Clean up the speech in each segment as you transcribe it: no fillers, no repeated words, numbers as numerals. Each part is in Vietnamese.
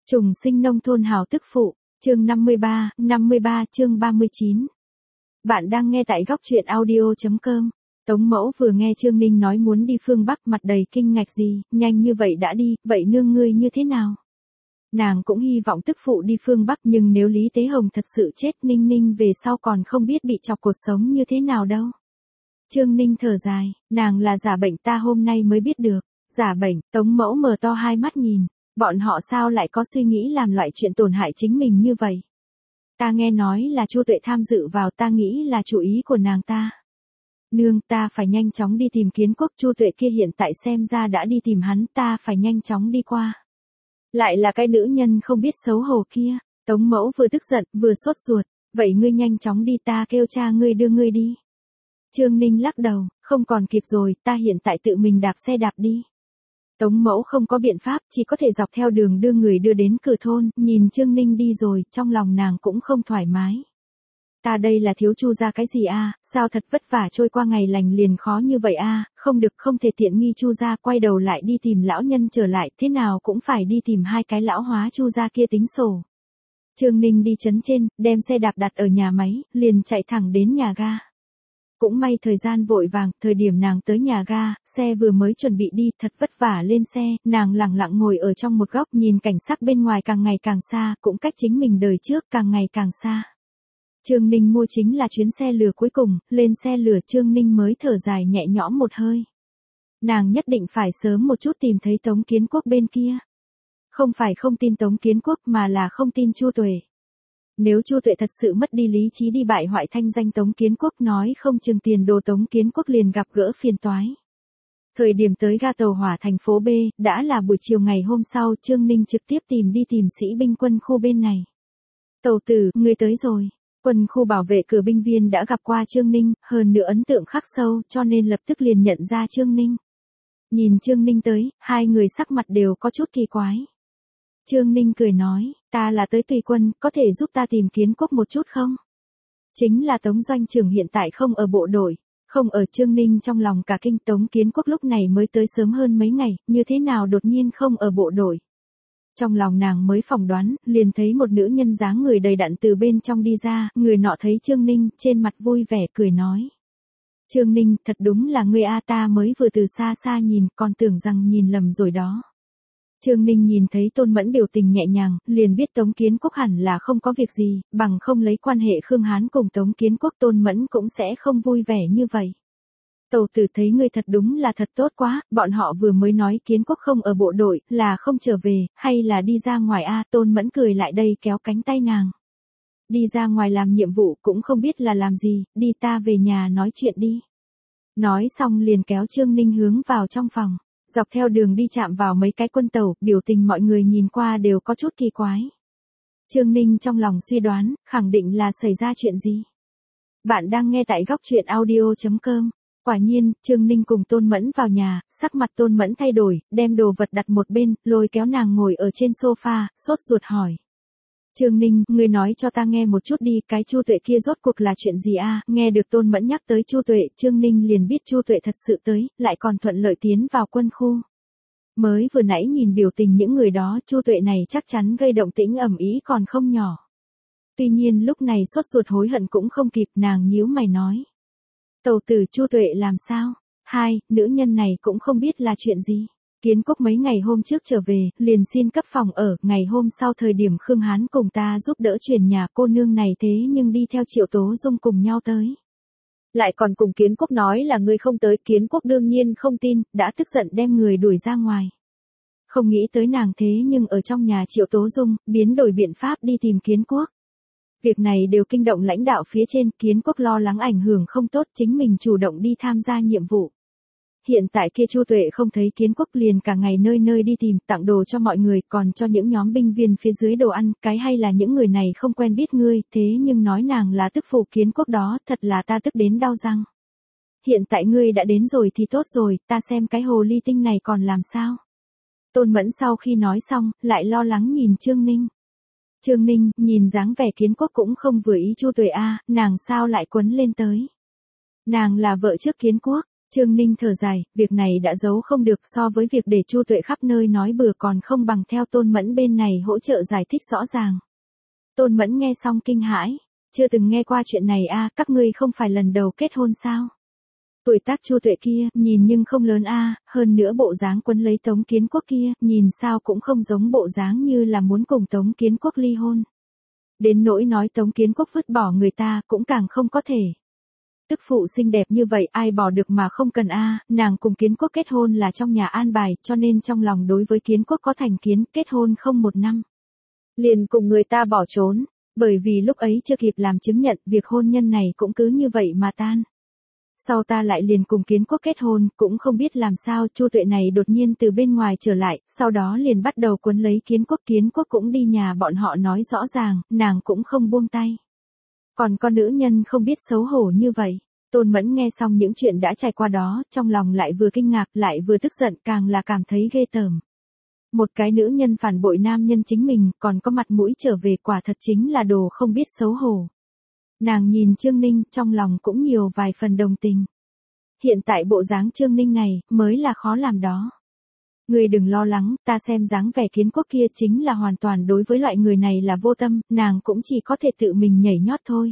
Trùng sinh nông thôn hào tức phụ, chương 53 chương 39. Bạn đang nghe tại góc truyện audio.com. Tống Mẫu vừa nghe Trương Ninh nói muốn đi phương Bắc mặt đầy kinh ngạc gì, nhanh như vậy đã đi, vậy nương ngươi như thế nào? Nàng cũng hy vọng tức phụ đi phương Bắc nhưng nếu Lý Tế Hồng thật sự chết Ninh Ninh về sau còn không biết bị chọc cuộc sống như thế nào đâu. Trương Ninh thở dài, nàng là giả bệnh ta hôm nay mới biết được. Giả bệnh, Tống Mẫu mở to hai mắt nhìn. Bọn họ sao lại có suy nghĩ làm loại chuyện tổn hại chính mình như vậy? Ta nghe nói là Chu Tuệ tham dự vào, ta nghĩ là chủ ý của nàng ta. Nương, ta phải nhanh chóng đi tìm Kiến Quốc, Chu Tuệ kia hiện tại xem ra đã đi tìm hắn, ta phải nhanh chóng đi qua. Lại là cái nữ nhân không biết xấu hổ kia. Tống Mẫu vừa tức giận, vừa sốt ruột, vậy ngươi nhanh chóng đi, ta kêu cha ngươi đưa ngươi đi. Trương Ninh lắc đầu, không còn kịp rồi, ta hiện tại tự mình đạp xe đạp đi. Tống Mẫu không có biện pháp, chỉ có thể dọc theo đường đưa người đưa đến cửa thôn, nhìn Trương Ninh đi rồi, trong lòng nàng cũng không thoải mái. Ta đây là thiếu Chu gia cái gì a? Sao thật vất vả trôi qua ngày lành liền khó như vậy a? Không được, không thể tiện nghi Chu gia, quay đầu lại đi tìm lão nhân trở lại, thế nào cũng phải đi tìm hai cái lão hóa Chu gia kia tính sổ. Trương Ninh đi trấn trên, đem xe đạp đặt ở nhà máy, liền chạy thẳng đến nhà ga. Cũng may thời gian vội vàng, thời điểm nàng tới nhà ga, xe vừa mới chuẩn bị đi, thật vất vả lên xe, nàng lặng lặng ngồi ở trong một góc nhìn cảnh sắc bên ngoài càng ngày càng xa, cũng cách chính mình đời trước càng ngày càng xa. Trương Ninh mua chính là chuyến xe lửa cuối cùng, lên xe lửa Trương Ninh mới thở dài nhẹ nhõm một hơi. Nàng nhất định phải sớm một chút tìm thấy Tống Kiến Quốc bên kia. Không phải không tin Tống Kiến Quốc mà là không tin Chu Tuệ. Nếu Chu Tuệ thật sự mất đi lý trí đi bại hoại thanh danh Tống Kiến Quốc, nói không chừng tiền đồ Tống Kiến Quốc liền gặp gỡ phiền toái. Thời điểm tới ga tàu hỏa thành phố B, đã là buổi chiều ngày hôm sau, Trương Ninh trực tiếp tìm sĩ binh quân khu bên này. Tàu tử, ngươi tới rồi. Quân khu bảo vệ cửa binh viên đã gặp qua Trương Ninh, hơn nữa ấn tượng khắc sâu, cho nên lập tức liền nhận ra Trương Ninh. Nhìn Trương Ninh tới, hai người sắc mặt đều có chút kỳ quái. Trương Ninh cười nói, ta là tới tùy quân, có thể giúp ta tìm Kiến Quốc một chút không? Chính là Tống doanh trưởng hiện tại không ở bộ đội, không ở. Trương Ninh trong lòng cả kinh, Tống Kiến Quốc lúc này mới tới sớm hơn mấy ngày, như thế nào đột nhiên không ở bộ đội? Trong lòng nàng mới phỏng đoán, liền thấy một nữ nhân dáng người đầy đặn từ bên trong đi ra, người nọ thấy Trương Ninh, trên mặt vui vẻ cười nói. Trương Ninh, thật đúng là ngươi a, ta mới vừa từ xa xa nhìn, còn tưởng rằng nhìn lầm rồi đó. Trương Ninh nhìn thấy Tôn Mẫn biểu tình nhẹ nhàng, liền biết Tống Kiến Quốc hẳn là không có việc gì, bằng không lấy quan hệ Khương Hán cùng Tống Kiến Quốc Tôn Mẫn cũng sẽ không vui vẻ như vậy. Tàu tử thấy ngươi thật đúng là thật tốt quá, bọn họ vừa mới nói Kiến Quốc không ở bộ đội, là không trở về, hay là đi ra ngoài a? Tôn Mẫn cười lại đây kéo cánh tay nàng. Đi ra ngoài làm nhiệm vụ cũng không biết là làm gì, đi ta về nhà nói chuyện đi. Nói xong liền kéo Trương Ninh hướng vào trong phòng. Dọc theo đường đi chạm vào mấy cái quân tàu, biểu tình mọi người nhìn qua đều có chút kỳ quái. Trương Ninh trong lòng suy đoán, khẳng định là xảy ra chuyện gì. Bạn đang nghe tại góc truyện audio.com. Quả nhiên, Trương Ninh cùng Tôn Mẫn vào nhà, sắc mặt Tôn Mẫn thay đổi, đem đồ vật đặt một bên, lôi kéo nàng ngồi ở trên sofa, sốt ruột hỏi. Trương Ninh, ngươi nói cho ta nghe một chút đi, cái Chu Tuệ kia rốt cuộc là chuyện gì a? Nghe được Tôn Mẫn nhắc tới Chu Tuệ, Trương Ninh liền biết Chu Tuệ thật sự tới, lại còn thuận lợi tiến vào quân khu. Mới vừa nãy nhìn biểu tình những người đó, Chu Tuệ này chắc chắn gây động tĩnh ầm ĩ còn không nhỏ. Tuy nhiên lúc này sốt ruột hối hận cũng không kịp, nàng nhíu mày nói. Tàu tử, Chu Tuệ làm sao? Nữ nhân này cũng không biết là chuyện gì. Kiến Quốc mấy ngày hôm trước trở về, liền xin cấp phòng ở, ngày hôm sau thời điểm Khương Hán cùng ta giúp đỡ chuyển nhà, cô nương này thế nhưng đi theo Triệu Tố Dung cùng nhau tới. Lại còn cùng Kiến Quốc nói là ngươi không tới, Kiến Quốc đương nhiên không tin, đã tức giận đem người đuổi ra ngoài. Không nghĩ tới nàng thế nhưng ở trong nhà Triệu Tố Dung, biến đổi biện pháp đi tìm Kiến Quốc. Việc này đều kinh động lãnh đạo phía trên, Kiến Quốc lo lắng ảnh hưởng không tốt, chính mình chủ động đi tham gia nhiệm vụ. Hiện tại kia Chu Tuệ không thấy Kiến Quốc liền cả ngày nơi nơi đi tìm, tặng đồ cho mọi người, còn cho những nhóm binh viên phía dưới đồ ăn, cái hay là những người này không quen biết ngươi, thế nhưng nói nàng là tức phụ Kiến Quốc đó, thật là ta tức đến đau răng. Hiện tại ngươi đã đến rồi thì tốt rồi, ta xem cái hồ ly tinh này còn làm sao. Tôn Mẫn sau khi nói xong, lại lo lắng nhìn Trương Ninh. Trương Ninh, nhìn dáng vẻ Kiến Quốc cũng không vừa ý Chu Tuệ a, nàng sao lại quấn lên tới. Nàng là vợ trước Kiến Quốc. Trương Ninh thở dài, việc này đã giấu không được, so với việc để Chu Tuệ khắp nơi nói bừa còn không bằng theo Tôn Mẫn bên này hỗ trợ giải thích rõ ràng. Tôn Mẫn nghe xong kinh hãi, chưa từng nghe qua chuyện này a, các ngươi không phải lần đầu kết hôn sao? Tuổi tác Chu Tuệ kia, nhìn nhưng không lớn a, hơn nữa bộ dáng quấn lấy Tống Kiến Quốc kia, nhìn sao cũng không giống bộ dáng như là muốn cùng Tống Kiến Quốc ly hôn. Đến nỗi nói Tống Kiến Quốc vứt bỏ người ta, cũng càng không có thể. Tức phụ xinh đẹp như vậy ai bỏ được mà không cần a, nàng cùng Kiến Quốc kết hôn là trong nhà an bài, cho nên trong lòng đối với Kiến Quốc có thành kiến, kết hôn không 1 năm. Liền cùng người ta bỏ trốn, bởi vì lúc ấy chưa kịp làm chứng nhận, việc hôn nhân này cũng cứ như vậy mà tan. Sau ta lại liền cùng Kiến Quốc kết hôn, cũng không biết làm sao Chu Tuệ này đột nhiên từ bên ngoài trở lại, sau đó liền bắt đầu quấn lấy Kiến Quốc cũng đi nhà bọn họ nói rõ ràng, nàng cũng không buông tay. Còn con nữ nhân không biết xấu hổ như vậy. Tôn Mẫn nghe xong những chuyện đã trải qua đó, trong lòng lại vừa kinh ngạc lại vừa tức giận, càng là cảm thấy ghê tởm. Một cái nữ nhân phản bội nam nhân chính mình, còn có mặt mũi trở về, quả thật chính là đồ không biết xấu hổ. Nàng nhìn Trương Ninh, trong lòng cũng nhiều vài phần đồng tình. Hiện tại bộ dáng Trương Ninh này, mới là khó làm đó. Ngươi đừng lo lắng, ta xem dáng vẻ Kiến Quốc kia chính là hoàn toàn đối với loại người này là vô tâm, nàng cũng chỉ có thể tự mình nhảy nhót thôi.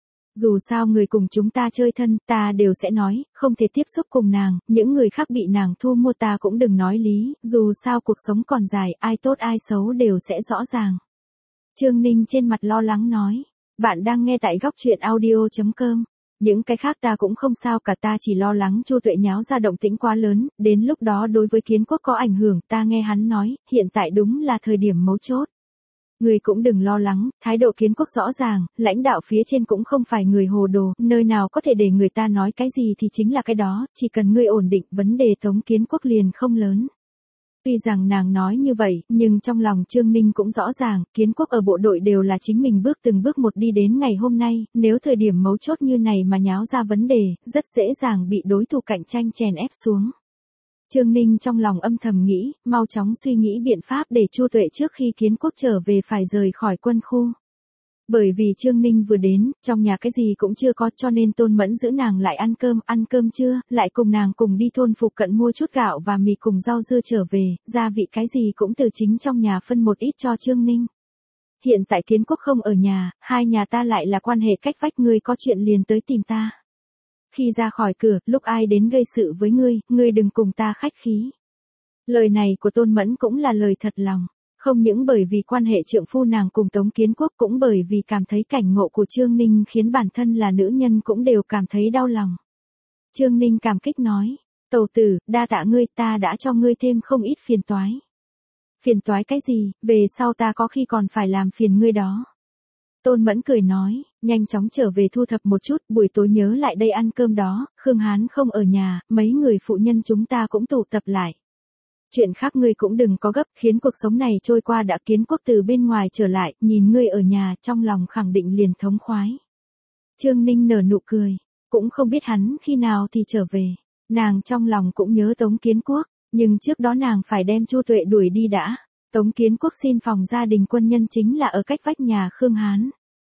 Dù sao người cùng chúng ta chơi thân, ta đều sẽ nói, không thể tiếp xúc cùng nàng, những người khác bị nàng thu mua ta cũng đừng nói lý, dù sao cuộc sống còn dài, ai tốt ai xấu đều sẽ rõ ràng. Trương Ninh trên mặt lo lắng nói, bạn đang nghe tại góc truyện audio.com. Những cái khác ta cũng không sao cả, ta chỉ lo lắng Chu Tuệ nháo ra động tĩnh quá lớn, đến lúc đó đối với Kiến Quốc có ảnh hưởng, ta nghe hắn nói, hiện tại đúng là thời điểm mấu chốt. Người cũng đừng lo lắng, thái độ Kiến Quốc rõ ràng, lãnh đạo phía trên cũng không phải người hồ đồ, nơi nào có thể để người ta nói cái gì thì chính là cái đó, chỉ cần ngươi ổn định, vấn đề Tống Kiến Quốc liền không lớn. Tuy rằng nàng nói như vậy, nhưng trong lòng Trương Ninh cũng rõ ràng, Kiến Quốc ở bộ đội đều là chính mình bước từng bước một đi đến ngày hôm nay, nếu thời điểm mấu chốt như này mà nháo ra vấn đề, rất dễ dàng bị đối thủ cạnh tranh chèn ép xuống. Trương Ninh trong lòng âm thầm nghĩ, mau chóng suy nghĩ biện pháp để Chu Tuệ trước khi Kiến Quốc trở về phải rời khỏi quân khu. Bởi vì Trương Ninh vừa đến, trong nhà cái gì cũng chưa có, cho nên Tôn Mẫn giữ nàng lại ăn cơm trưa, lại cùng nàng cùng đi thôn phụ cận mua chút gạo và mì cùng rau dưa trở về, gia vị cái gì cũng từ chính trong nhà phân một ít cho Trương Ninh. Hiện tại Kiến Quốc không ở nhà, hai nhà ta lại là quan hệ cách vách, ngươi có chuyện liền tới tìm ta. Khi ra khỏi cửa, lúc ai đến gây sự với ngươi đừng cùng ta khách khí. Lời này của Tôn Mẫn cũng là lời thật lòng. Không những bởi vì quan hệ trượng phu nàng cùng Tống Kiến Quốc, cũng bởi vì cảm thấy cảnh ngộ của Trương Ninh khiến bản thân là nữ nhân cũng đều cảm thấy đau lòng. Trương Ninh cảm kích nói, tẩu tử, đa tạ ngươi, ta đã cho ngươi thêm không ít phiền toái. Phiền toái cái gì, về sau ta có khi còn phải làm phiền ngươi đó. Tôn Mẫn cười nói, nhanh chóng trở về thu thập một chút, buổi tối nhớ lại đây ăn cơm đó, Khương Hán không ở nhà, mấy người phụ nhân chúng ta cũng tụ tập lại. Chuyện khác ngươi cũng đừng có gấp, khiến cuộc sống này trôi qua đã. Kiến Quốc từ bên ngoài trở lại, nhìn ngươi ở nhà, trong lòng khẳng định liền thống khoái. Trương Ninh nở nụ cười, cũng không biết hắn khi nào thì trở về. Nàng trong lòng cũng nhớ Tống Kiến Quốc, nhưng trước đó nàng phải đem Chu Tuệ đuổi đi đã. Tống Kiến Quốc xin phòng gia đình quân nhân chính là ở cách vách nhà Khương Hán.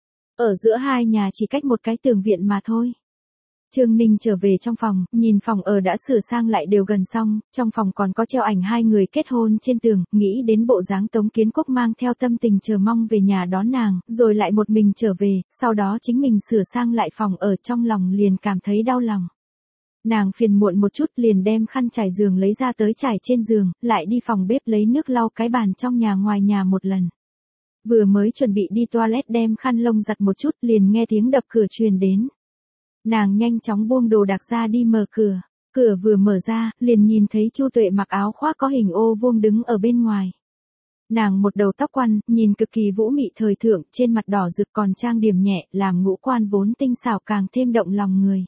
Ở giữa hai nhà chỉ cách một cái tường viện mà thôi. Trương Ninh trở về trong phòng, nhìn phòng ở đã sửa sang lại đều gần xong, trong phòng còn có treo ảnh hai người kết hôn trên tường, nghĩ đến bộ dáng Tống Kiến Quốc mang theo tâm tình chờ mong về nhà đón nàng, rồi lại một mình trở về, sau đó chính mình sửa sang lại phòng ở, trong lòng liền cảm thấy đau lòng. Nàng phiền muộn một chút liền đem khăn trải giường lấy ra tới trải trên giường, lại đi phòng bếp lấy nước lau cái bàn trong nhà ngoài nhà một lần. Vừa mới chuẩn bị đi toilet đem khăn lông giặt một chút liền nghe tiếng đập cửa truyền đến. Nàng nhanh chóng buông đồ đạc ra đi mở cửa. Cửa vừa mở ra, liền nhìn thấy Chu Tuệ mặc áo khoác có hình ô vuông đứng ở bên ngoài. Nàng một đầu tóc quăn, nhìn cực kỳ vũ mị thời thượng, trên mặt đỏ rực còn trang điểm nhẹ, làm ngũ quan vốn tinh xảo càng thêm động lòng người.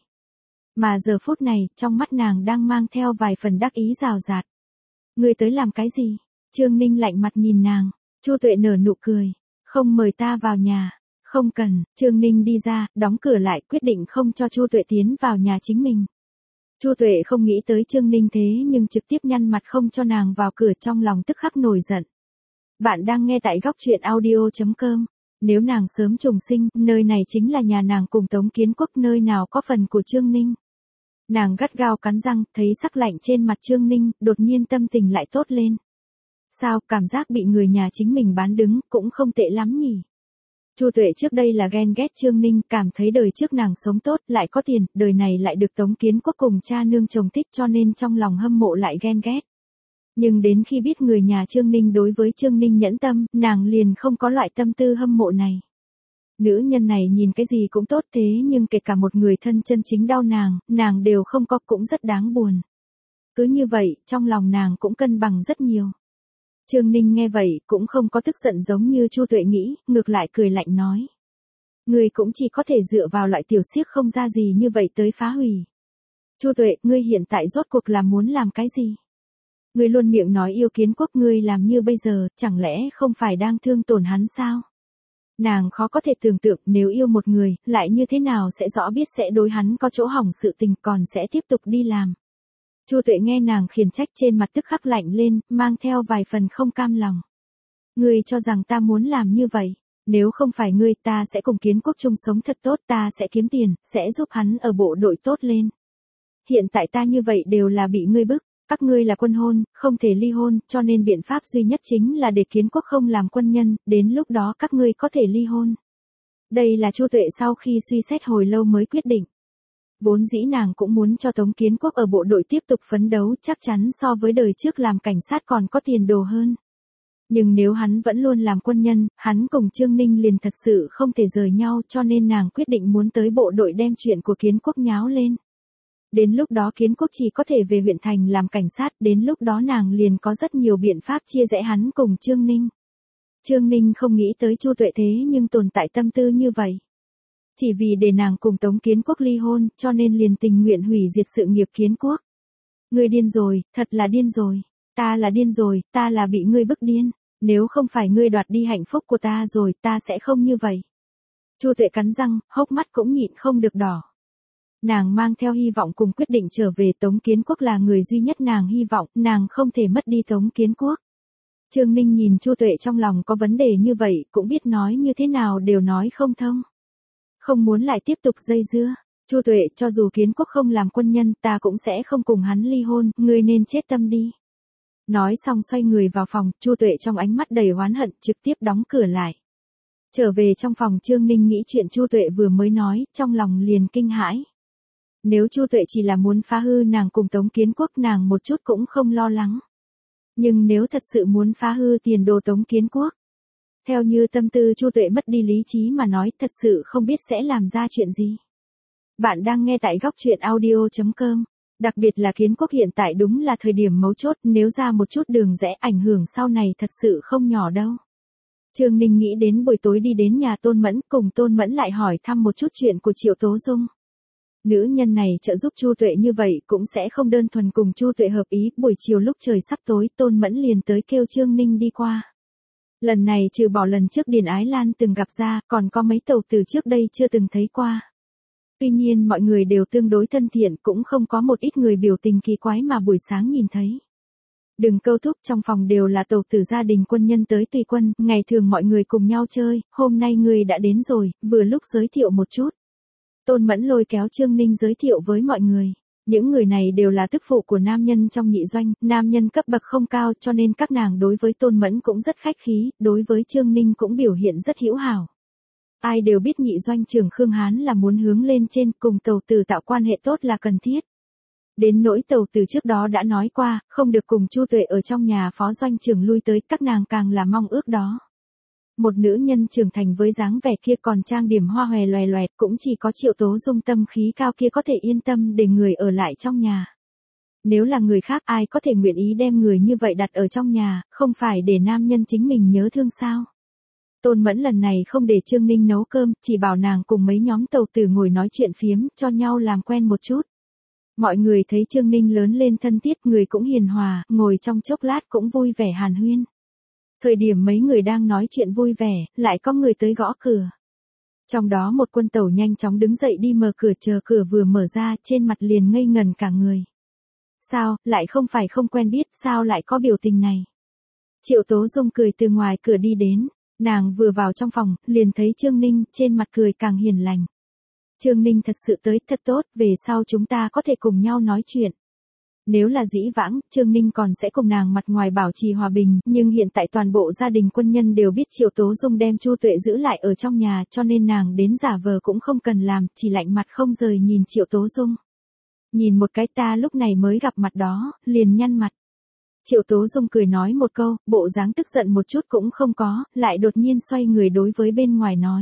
Mà giờ phút này, trong mắt nàng đang mang theo vài phần đắc ý rào rạt. Ngươi tới làm cái gì? Trương Ninh lạnh mặt nhìn nàng. Chu Tuệ nở nụ cười. Không mời ta vào nhà. Không cần. Trương Ninh đi ra, đóng cửa lại, quyết định không cho Chu Tuệ tiến vào nhà chính mình. Chu Tuệ không nghĩ tới Trương Ninh thế nhưng trực tiếp nhăn mặt không cho nàng vào cửa, trong lòng tức khắc nổi giận. Bạn đang nghe tại góc truyện audio.com. Nếu nàng sớm trùng sinh, nơi này chính là nhà nàng cùng Tống Kiến Quốc, nơi nào có phần của Trương Ninh. Nàng gắt gao cắn răng, thấy sắc lạnh trên mặt Trương Ninh, đột nhiên tâm tình lại tốt lên. Sao, cảm giác bị người nhà chính mình bán đứng, cũng không tệ lắm nhỉ. Chu Tuệ trước đây là ghen ghét Trương Ninh, cảm thấy đời trước nàng sống tốt, lại có tiền, đời này lại được Tống Kiến Quốc cùng cha nương chồng thích cho nên trong lòng hâm mộ lại ghen ghét. Nhưng đến khi biết người nhà Trương Ninh đối với Trương Ninh nhẫn tâm, nàng liền không có loại tâm tư hâm mộ này. Nữ nhân này nhìn cái gì cũng tốt thế nhưng kể cả một người thân chân chính đau nàng đều không có, cũng rất đáng buồn. Cứ như vậy, trong lòng nàng cũng cân bằng rất nhiều. Trương Ninh nghe vậy, cũng không có tức giận giống như Chu Tuệ nghĩ, ngược lại cười lạnh nói. Ngươi cũng chỉ có thể dựa vào loại tiểu xiếc không ra gì như vậy tới phá hủy. Chu Tuệ, ngươi hiện tại rốt cuộc là muốn làm cái gì? Ngươi luôn miệng nói yêu Kiến Quốc, ngươi làm như bây giờ, chẳng lẽ không phải đang thương tổn hắn sao? Nàng khó có thể tưởng tượng nếu yêu một người, lại như thế nào sẽ rõ biết sẽ đối hắn có chỗ hỏng sự tình còn sẽ tiếp tục đi làm. Chu Tuệ nghe nàng khiển trách trên mặt tức khắc lạnh lên, mang theo vài phần không cam lòng. Ngươi cho rằng ta muốn làm như vậy, nếu không phải ngươi ta sẽ cùng Kiến Quốc chung sống thật tốt, ta sẽ kiếm tiền, sẽ giúp hắn ở bộ đội tốt lên. Hiện tại ta như vậy đều là bị ngươi bức, các ngươi là quân hôn, không thể ly hôn, cho nên biện pháp duy nhất chính là để Kiến Quốc không làm quân nhân, đến lúc đó các ngươi có thể ly hôn. Đây là Chu Tuệ sau khi suy xét hồi lâu mới quyết định. Vốn dĩ nàng cũng muốn cho Tống Kiến Quốc ở bộ đội tiếp tục phấn đấu, chắc chắn so với đời trước làm cảnh sát còn có tiền đồ hơn. Nhưng nếu hắn vẫn luôn làm quân nhân, hắn cùng Trương Ninh liền thật sự không thể rời nhau, cho nên nàng quyết định muốn tới bộ đội đem chuyện của Kiến Quốc nháo lên. Đến lúc đó Kiến Quốc chỉ có thể về huyện thành làm cảnh sát, đến lúc đó nàng liền có rất nhiều biện pháp chia rẽ hắn cùng Trương Ninh. Trương Ninh không nghĩ tới Chu Tuệ thế nhưng tồn tại tâm tư như vậy. Chỉ vì để nàng cùng Tống Kiến Quốc ly hôn, cho nên liền tình nguyện hủy diệt sự nghiệp Kiến Quốc. Ngươi điên rồi, thật là điên rồi. Ta là điên rồi, ta là bị ngươi bức điên. Nếu không phải ngươi đoạt đi hạnh phúc của ta rồi, ta sẽ không như vậy. Chu Tuệ cắn răng, hốc mắt cũng nhịn không được đỏ. Nàng mang theo hy vọng cùng quyết định trở về, Tống Kiến Quốc là người duy nhất nàng hy vọng, nàng không thể mất đi Tống Kiến Quốc. Trương Ninh nhìn Chu Tuệ trong lòng có vấn đề như vậy, cũng biết nói như thế nào đều nói không thông. Không muốn lại tiếp tục dây dưa. Chu Tuệ, cho dù Kiến Quốc không làm quân nhân, ta cũng sẽ không cùng hắn ly hôn, ngươi nên chết tâm đi. Nói xong xoay người vào phòng, Chu Tuệ trong ánh mắt đầy oán hận, trực tiếp đóng cửa lại. Trở về trong phòng, Trương Ninh nghĩ chuyện Chu Tuệ vừa mới nói, trong lòng liền kinh hãi. Nếu Chu Tuệ chỉ là muốn phá hư nàng cùng Tống Kiến Quốc, nàng một chút cũng không lo lắng. Nhưng nếu thật sự muốn phá hư tiền đồ Tống Kiến Quốc, theo như tâm tư Chu Tuệ mất đi lý trí mà nói, thật sự không biết sẽ làm ra chuyện gì. Bạn đang nghe tại góc truyện audio.com. Đặc biệt là Kiến Quốc hiện tại đúng là thời điểm mấu chốt, nếu ra một chút đường rẽ ảnh hưởng sau này thật sự không nhỏ đâu. Trương Ninh nghĩ đến buổi tối đi đến nhà Tôn Mẫn, cùng Tôn Mẫn lại hỏi thăm một chút chuyện của Triệu Tố Dung. Nữ nhân này trợ giúp Chu Tuệ như vậy cũng sẽ không đơn thuần cùng Chu Tuệ hợp ý, buổi chiều lúc trời sắp tối, Tôn Mẫn liền tới kêu Trương Ninh đi qua. Lần này trừ bỏ lần trước Điền Ái Lan từng gặp ra, còn có mấy tàu từ trước đây chưa từng thấy qua. Tuy nhiên mọi người đều tương đối thân thiện, cũng không có một ít người biểu tình kỳ quái mà buổi sáng nhìn thấy. Đừng câu thúc, trong phòng đều là tàu tử gia đình quân nhân tới tùy quân, ngày thường mọi người cùng nhau chơi, hôm nay người đã đến rồi, vừa lúc giới thiệu một chút. Tôn Mẫn lôi kéo Trương Ninh giới thiệu với mọi người. Những người này đều là tức phụ của nam nhân trong nhị doanh, nam nhân cấp bậc không cao cho nên các nàng đối với Tôn Mẫn cũng rất khách khí, đối với Trương Ninh cũng biểu hiện rất hữu hảo. Ai đều biết nhị doanh trưởng Khương Hán là muốn hướng lên trên, cùng tàu tử tạo quan hệ tốt là cần thiết. Đến nỗi tàu tử trước đó đã nói qua, không được cùng Chu Tuệ ở trong nhà phó doanh trưởng lui tới, các nàng càng là mong ước đó. Một nữ nhân trưởng thành với dáng vẻ kia còn trang điểm hoa hòe loè loẹt, cũng chỉ có Triệu Tố Dung tâm khí cao kia có thể yên tâm để người ở lại trong nhà. Nếu là người khác, ai có thể nguyện ý đem người như vậy đặt ở trong nhà, không phải để nam nhân chính mình nhớ thương sao? Tôn Mẫn lần này không để Trương Ninh nấu cơm, chỉ bảo nàng cùng mấy nhóm tàu tử ngồi nói chuyện phiếm, cho nhau làm quen một chút. Mọi người thấy Trương Ninh lớn lên thân thiết, người cũng hiền hòa, ngồi trong chốc lát cũng vui vẻ hàn huyên. Thời điểm mấy người đang nói chuyện vui vẻ, lại có người tới gõ cửa. Trong đó một quân tàu nhanh chóng đứng dậy đi mở cửa, chờ cửa vừa mở ra, trên mặt liền ngây ngần cả người. Sao, lại không phải không quen biết, sao lại có biểu tình này? Triệu Tố Dung cười từ ngoài cửa đi đến, nàng vừa vào trong phòng, liền thấy Trương Ninh, trên mặt cười càng hiền lành. Trương Ninh thật sự tới, thật tốt, về sau chúng ta có thể cùng nhau nói chuyện. Nếu là dĩ vãng, Trương Ninh còn sẽ cùng nàng mặt ngoài bảo trì hòa bình, nhưng hiện tại toàn bộ gia đình quân nhân đều biết Triệu Tố Dung đem Chu Tuệ giữ lại ở trong nhà, cho nên nàng đến giả vờ cũng không cần làm, chỉ lạnh mặt không rời nhìn Triệu Tố Dung. Nhìn một cái ta lúc này mới gặp mặt đó, liền nhăn mặt. Triệu Tố Dung cười nói một câu, bộ dáng tức giận một chút cũng không có, lại đột nhiên xoay người đối với bên ngoài nói.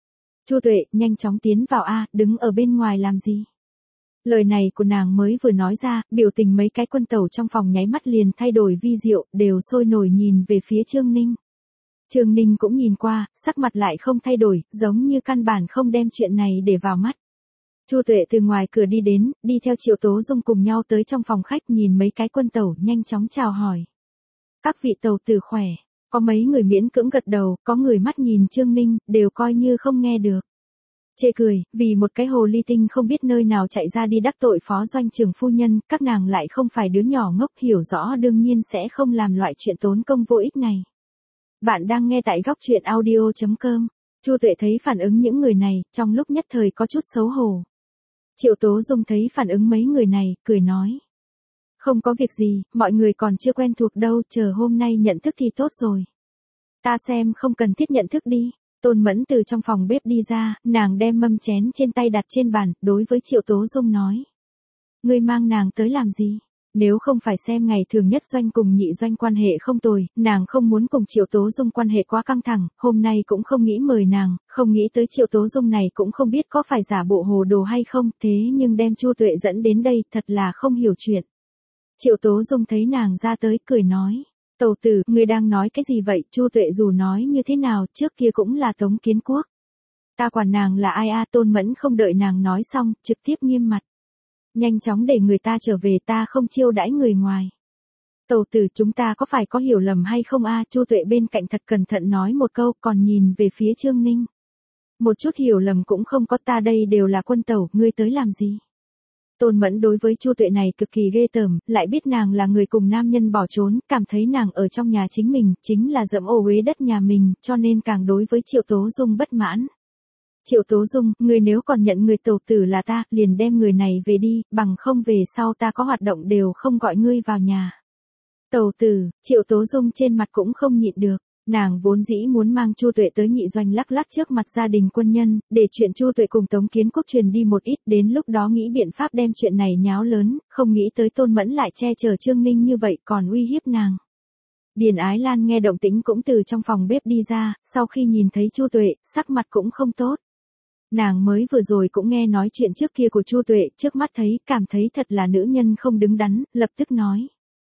Chu Tuệ, nhanh chóng tiến vào a, đứng ở bên ngoài làm gì? Lời này của nàng mới vừa nói ra, biểu tình mấy cái quân tẩu trong phòng nháy mắt liền thay đổi vi diệu, đều sôi nổi nhìn về phía Trương Ninh. Trương Ninh cũng nhìn qua, sắc mặt lại không thay đổi, giống như căn bản không đem chuyện này để vào mắt. Chu Tuệ từ ngoài cửa đi đến, đi theo Triệu Tố Dung cùng nhau tới trong phòng khách nhìn mấy cái quân tẩu nhanh chóng chào hỏi. Các vị tẩu tử khỏe, có mấy người miễn cưỡng gật đầu, có người mắt nhìn Trương Ninh, đều coi như không nghe được. Chê cười, vì một cái hồ ly tinh không biết nơi nào chạy ra đi đắc tội phó doanh trưởng phu nhân, các nàng lại không phải đứa nhỏ ngốc, hiểu rõ đương nhiên sẽ không làm loại chuyện tốn công vô ích này. Bạn đang nghe tại góc truyện audio.com. Chu Tuệ thấy phản ứng những người này, trong lúc nhất thời có chút xấu hổ. Triệu Tố Dung thấy phản ứng mấy người này, cười nói. Không có việc gì, mọi người còn chưa quen thuộc đâu, chờ hôm nay nhận thức thì tốt rồi. Ta xem không cần thiết nhận thức đi. Tôn Mẫn từ trong phòng bếp đi ra, nàng đem mâm chén trên tay đặt trên bàn, đối với Triệu Tố Dung nói. Ngươi mang nàng tới làm gì? Nếu không phải xem ngày thường nhất doanh cùng nhị doanh quan hệ không tồi, nàng không muốn cùng Triệu Tố Dung quan hệ quá căng thẳng, hôm nay cũng không nghĩ mời nàng, không nghĩ tới Triệu Tố Dung này cũng không biết có phải giả bộ hồ đồ hay không, thế nhưng đem Chu Tuệ dẫn đến đây, thật là không hiểu chuyện. Triệu Tố Dung thấy nàng ra tới, cười nói. Tẩu tử, ngươi đang nói cái gì vậy? Chu Tuệ dù nói như thế nào, trước kia cũng là Tống Kiến Quốc. Ta quản nàng là ai a? Tôn Mẫn không đợi nàng nói xong, trực tiếp nghiêm mặt. Nhanh chóng để người ta trở về, ta không chiêu đãi người ngoài. Tẩu tử, chúng ta có phải có hiểu lầm hay không a? Chu Tuệ bên cạnh thật cẩn thận nói một câu, còn nhìn về phía Trương Ninh. Một chút hiểu lầm cũng không có, ta đây đều là quân tẩu, ngươi tới làm gì? Tôn Mẫn đối với Chu Tuệ này cực kỳ ghê tởm, lại biết nàng là người cùng nam nhân bỏ trốn, cảm thấy nàng ở trong nhà chính mình, chính là dẫm ô uế đất nhà mình, cho nên càng đối với Triệu Tố Dung bất mãn. Triệu Tố Dung, người nếu còn nhận người tẩu tử là ta, liền đem người này về đi, bằng không về sau ta có hoạt động đều không gọi ngươi vào nhà. Tẩu tử, Triệu Tố Dung trên mặt cũng không nhịn được. Nàng vốn dĩ muốn mang Chu Tuệ tới nhị doanh lắc lắc trước mặt gia đình quân nhân, để chuyện Chu Tuệ cùng Tống Kiến Quốc truyền đi một ít, đến lúc đó nghĩ biện pháp đem chuyện này nháo lớn, không nghĩ tới Tôn Mẫn lại che chở Trương Ninh như vậy còn uy hiếp nàng. Điền Ái Lan nghe động tĩnh cũng từ trong phòng bếp đi ra, sau khi nhìn thấy Chu Tuệ, sắc mặt cũng không tốt. Nàng mới vừa rồi cũng nghe nói chuyện trước kia của Chu Tuệ, trước mắt thấy, cảm thấy thật là nữ nhân không đứng đắn, lập tức nói.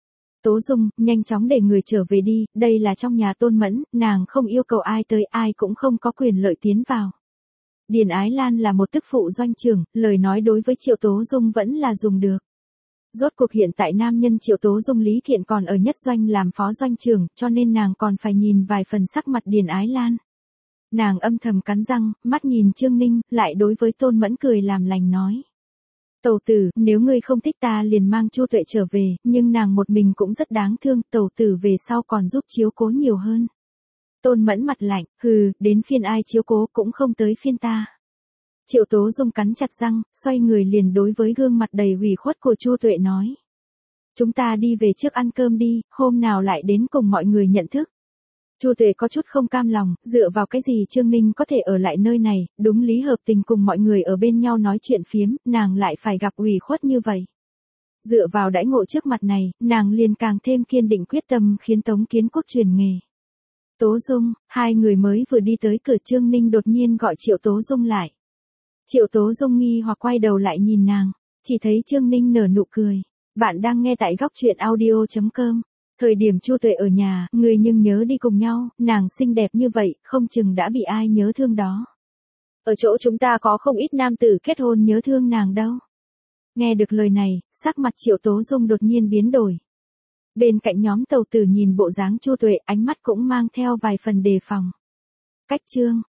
Tố Dung, nhanh chóng để người trở về đi, đây là trong nhà Tôn Mẫn, nàng không yêu cầu ai tới, ai cũng không có quyền lợi tiến vào. Điền Ái Lan là một tức phụ doanh trưởng, lời nói đối với Triệu Tố Dung vẫn là dùng được. Rốt cuộc hiện tại nam nhân Triệu Tố Dung Lý Kiện còn ở nhất doanh làm phó doanh trưởng, cho nên nàng còn phải nhìn vài phần sắc mặt Điền Ái Lan. Nàng âm thầm cắn răng, mắt nhìn Trương Ninh, lại đối với Tôn Mẫn cười làm lành nói. Tẩu tử, nếu ngươi không thích ta liền mang Chu Tuệ trở về, nhưng nàng một mình cũng rất đáng thương, tẩu tử về sau còn giúp chiếu cố nhiều hơn. Tôn Mẫn mặt lạnh, hừ, đến phiên ai chiếu cố cũng không tới phiên ta. Triệu Tố Dung cắn chặt răng, xoay người liền đối với gương mặt đầy ủy khuất của Chu Tuệ nói. Chúng ta đi về trước ăn cơm đi, hôm nào lại đến cùng mọi người nhận thức. Chu Tuệ có chút không cam lòng, dựa vào cái gì Trương Ninh có thể ở lại nơi này, đúng lý hợp tình cùng mọi người ở bên nhau nói chuyện phiếm, nàng lại phải gặp ủy khuất như vậy. Dựa vào đãi ngộ trước mặt này, nàng liền càng thêm kiên định quyết tâm khiến Tống Kiến Quốc truyền nghề. Tố Dung, hai người mới vừa đi tới cửa, Trương Ninh đột nhiên gọi Triệu Tố Dung lại. Triệu Tố Dung nghi hoặc quay đầu lại nhìn nàng, chỉ thấy Trương Ninh nở nụ cười. Bạn đang nghe tại góc truyện audio.com. Thời điểm Chu Tuệ ở nhà, người nhưng nhớ đi cùng nhau, nàng xinh đẹp như vậy, không chừng đã bị ai nhớ thương đó. Ở chỗ chúng ta có không ít nam tử kết hôn nhớ thương nàng đâu. Nghe được lời này, sắc mặt Triệu Tố Dung đột nhiên biến đổi. Bên cạnh nhóm tàu tử nhìn bộ dáng Chu Tuệ, ánh mắt cũng mang theo vài phần đề phòng. Cách chương,